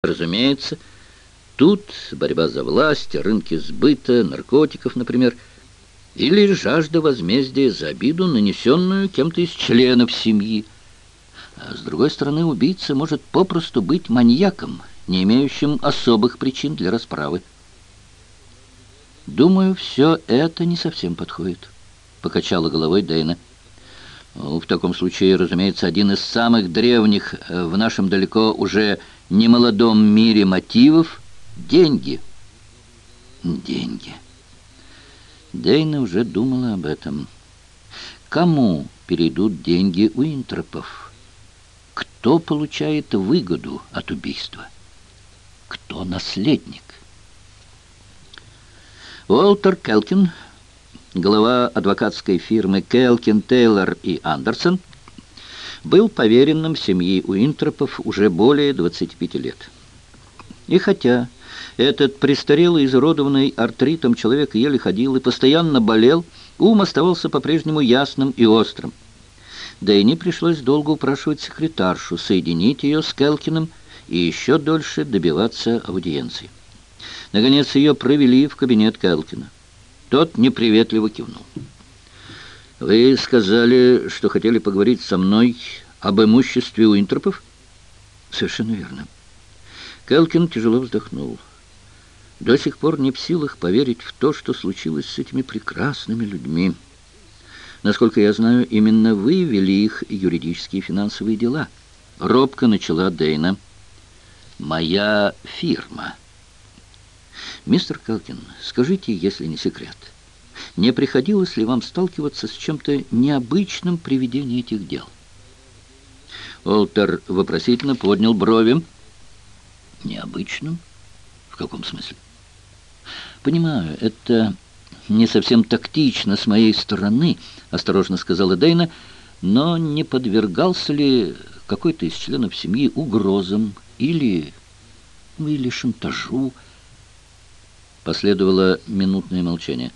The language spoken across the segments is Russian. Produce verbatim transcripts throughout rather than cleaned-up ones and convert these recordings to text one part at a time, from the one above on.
Разумеется, тут борьба за власть, рынки сбыта, наркотиков, например, или жажда возмездия за обиду, нанесенную кем-то из членов семьи. А с другой стороны, убийца может попросту быть маньяком, не имеющим особых причин для расправы. «Думаю, все это не совсем подходит», — покачала головой Дейна. «В таком случае, разумеется, один из самых древних в нашем далеко уже немолодом мире мотивов — деньги». Деньги. Дейна уже думала об этом. Кому перейдут деньги Уинтропов? Кто получает выгоду от убийства? Кто наследник? Уолтер Келкин, глава адвокатской фирмы Келкин, Тейлор и Андерсон, был поверенным семьи Уинтропов уже более двадцати пяти лет. И хотя этот престарелый, изуродованный артритом человек еле ходил и постоянно болел, ум оставался по-прежнему ясным и острым. Дейне пришлось долго упрашивать секретаршу соединить ее с Келкиным и еще дольше добиваться аудиенции. Наконец ее провели в кабинет Келкина. Тот неприветливо кивнул. «Вы сказали, что хотели поговорить со мной об имуществе Уинтропов?» «Совершенно верно». Келкин тяжело вздохнул. «До сих пор не в силах поверить в то, что случилось с этими прекрасными людьми. Насколько я знаю, именно вы вели их юридические и финансовые дела». Робко начала Дейна. «Моя фирма». «Мистер Келкин, скажите, если не секрет, не приходилось ли вам сталкиваться с чем-то необычным при ведении этих дел?» Уолтер вопросительно поднял брови. «Необычным? В каком смысле?» «Понимаю, это не совсем тактично с моей стороны», — осторожно сказала Дейна, «но не подвергался ли какой-то из членов семьи угрозам или, или шантажу?» Последовало минутное молчание.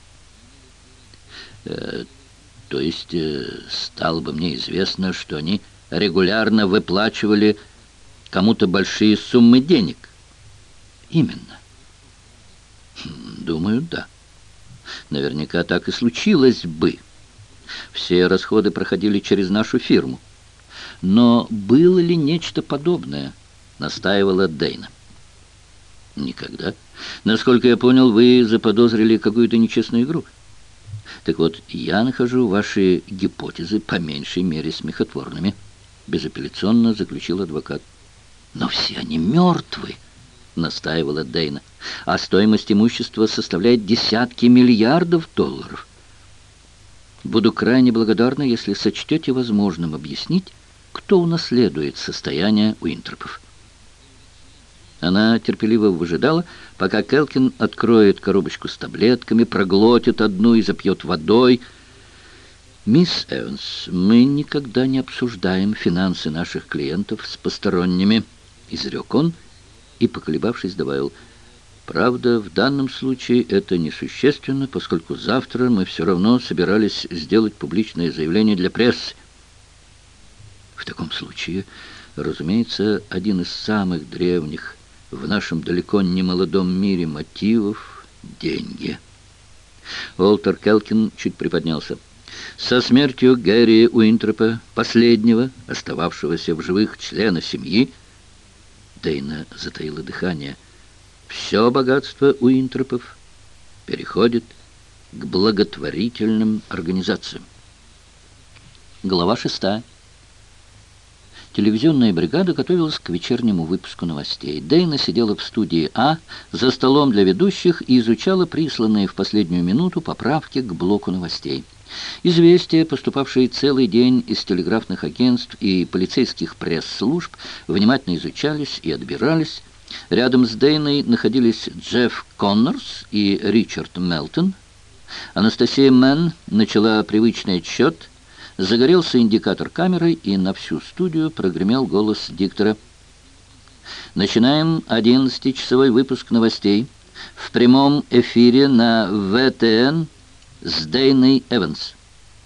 «Э, то есть, э, стало бы мне известно, что они регулярно выплачивали кому-то большие суммы денег?» «Именно». «Думаю, да. Наверняка так и случилось бы. Все расходы проходили через нашу фирму. Но было ли нечто подобное?» — настаивала Дейна. «Никогда. Насколько я понял, вы заподозрили какую-то нечестную игру. Так вот, я нахожу ваши гипотезы по меньшей мере смехотворными», — безапелляционно заключил адвокат. «Но все они мертвы», — настаивала Дейна, «а стоимость имущества составляет десятки миллиардов долларов. Буду крайне благодарна, если сочтете возможным объяснить, кто унаследует состояние Уинтропов». Она терпеливо выжидала, пока Келкин откроет коробочку с таблетками, проглотит одну и запьет водой. «Мисс Эванс, мы никогда не обсуждаем финансы наших клиентов с посторонними», — изрек он и, поколебавшись, добавил: «Правда, в данном случае это несущественно, поскольку завтра мы все равно собирались сделать публичное заявление для прессы». «В таком случае, разумеется, один из самых древних в нашем далеко не молодом мире мотивов — деньги». Уолтер Келкин чуть приподнялся. «Со смертью Гэри Уинтропа, последнего, остававшегося в живых члена семьи...» Дейна затаила дыхание. «Все богатство Уинтропов переходит к благотворительным организациям». Глава шестая. Телевизионная бригада готовилась к вечернему выпуску новостей. Дейна сидела в студии А за столом для ведущих и изучала присланные в последнюю минуту поправки к блоку новостей. Известия, поступавшие целый день из телеграфных агентств и полицейских пресс-служб, внимательно изучались и отбирались. Рядом с Дейной находились Джефф Коннорс и Ричард Мелтон. Анастасия Мэн начала привычный отсчет. Загорелся индикатор камеры, и на всю студию прогремел голос диктора. «Начинаем одиннадцатичасовой выпуск новостей в прямом эфире на вэ тэ эн с Дейной Эванс».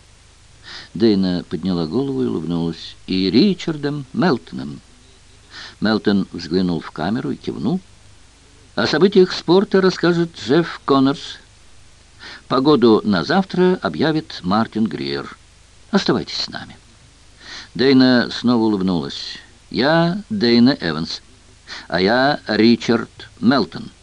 Дейна подняла голову и улыбнулась. «И Ричардом Мелтоном». Мелтон взглянул в камеру и кивнул. О событиях спорта расскажет Джефф Коннорс. Погоду на завтра объявит Мартин Гриер. Оставайтесь с нами. Дейна снова улыбнулась. «Я Дейна Эванс, а я Ричард Мелтон».